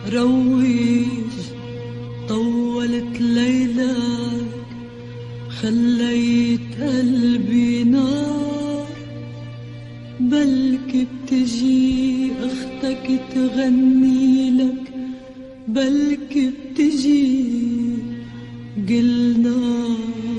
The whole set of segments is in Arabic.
رويج طولت ليلك، خليت قلبي نار. بلكي بتجي اختك تغني لك، بلكي بتجي قلنا.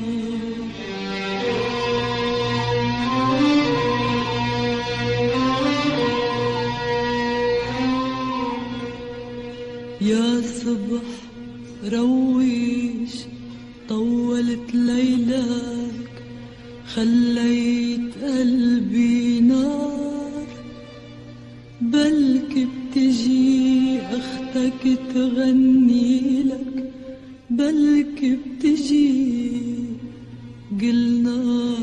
يا صبح رويج طولت ليلك، خليت قلبي نار. بلكي بتجي اختك تغني لك، بلكي بتجي قلنا.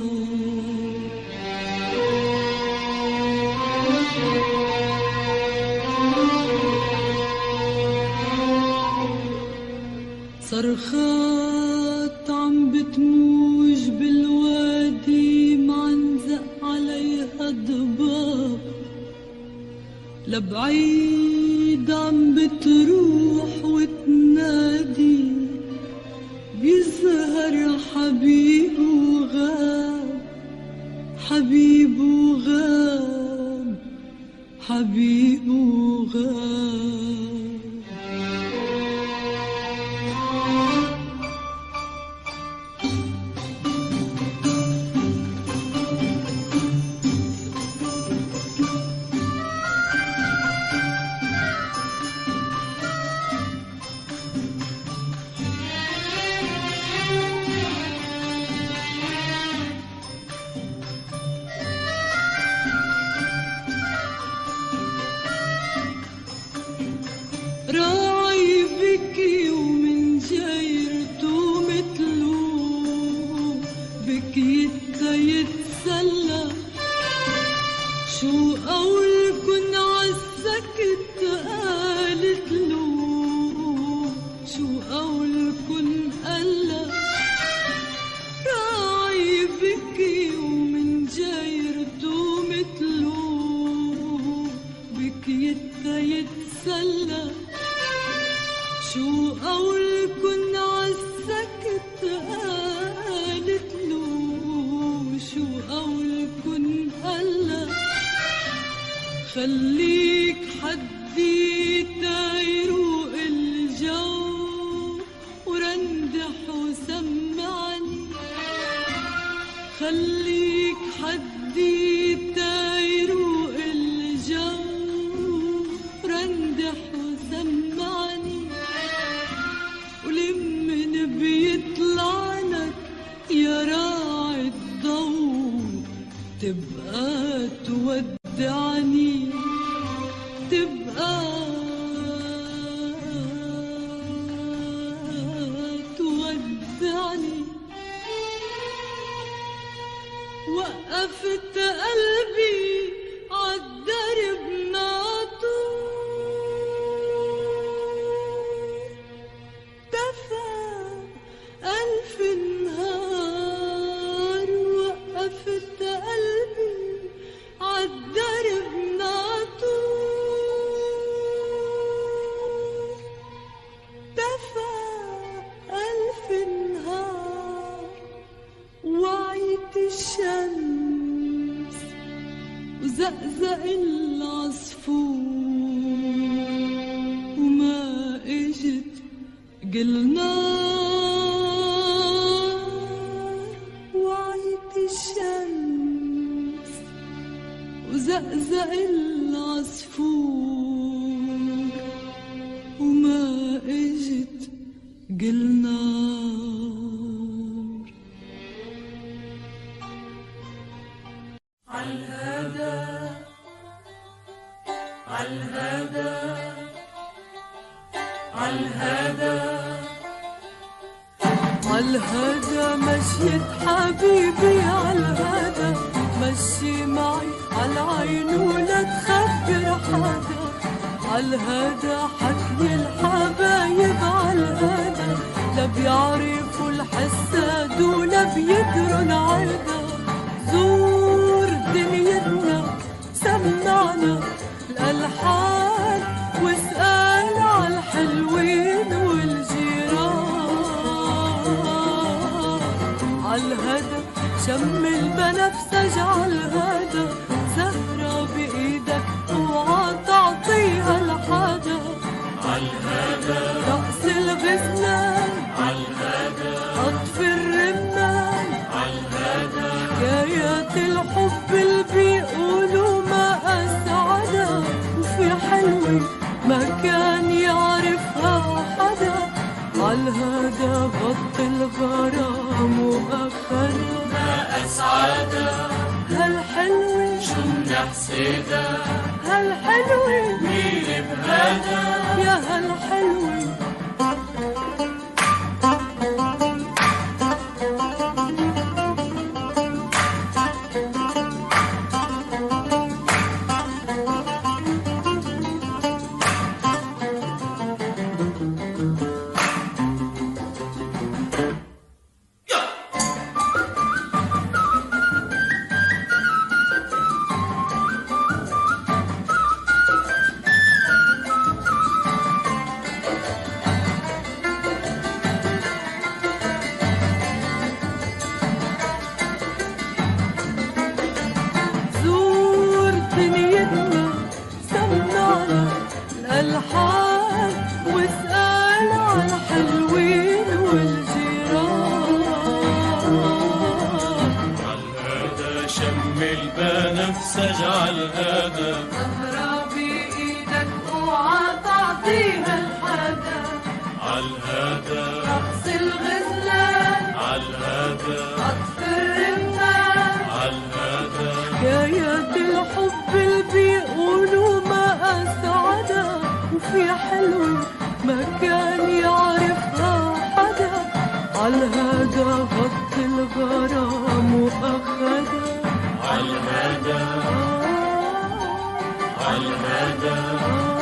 صرخات عم بتموج بالوادي، معنزق عليها ضباب. لبعيد عم بتروح وتنادي، بيظهر حبيب وغاب، حبيب وغاب، حبيب وغاب. راعي بكي ومن جايرته متلو، بكي يتسلى. شو قولكن عالسكت قالت له، شو قولكن قالا. راعي بكي ومن جايرته متلو، بكي يتسلى. شو قولكن عالسكت قالت له، شو قولكن قالا. خليك حدي تيروق الجو، ورندح وسمعني. خليك حدي تيروق الجو، رندح وسمعني. ولمن بيطلع لك يا راعي الضوء، تبقى تودعني، تبقى تودعني. وقفت قلبي عالدرب ناطور، دفى ألف نهار. وقفت قلبي عالدرب ناطور، دفى ألف نهار. وعيت الشمس وزقزق العصفور، وما اجت قلنا. وعيت الشمس وزقزق العصفور، وما اجت قلنا. عالهدى عالهدى عالهدى عالهدى مشيت حبيبي عالهدى. مشي معي عالعين ولا تخبر حدا. عالهدى حكي الحبايب عالهدى، لا بيعرفوا الحساد ولا بيدروا العدا. زور دنيتنا سمعنا الألحان واسأل عالحال. نفسي اجعل هذا زهرة بايدك اوعى تعطيها لحدا. عالهذا رقص الغزلان، عالهذا اطفي الرمان، عالهذا حكايات الحب اللي بيقولوا ما اسعدها، وفي حلوة ما كان يعرفها حدا. عالهذا غط الغرام واخدها، ما أسعدها هالحلوة شو منحسدها، هالحلوة مين بهذا يا هالحلوة. زور دنيتنا، سمعنا الألحان، واسأل على الحلوين والجيران. عالهذا شم البنفسج عالهذا زهرة بإيدك اوعى تعطيها لحدا. عالهذا رقص الغزلان، عالهذا اطفي الرمان، عالهذا حكايات الحب اللي بيقولوا ما أسعدها، وفي حلوة ما كان يعرفها حدا. عالهذا غط الغرام وأخدها، عالهذا عالهذا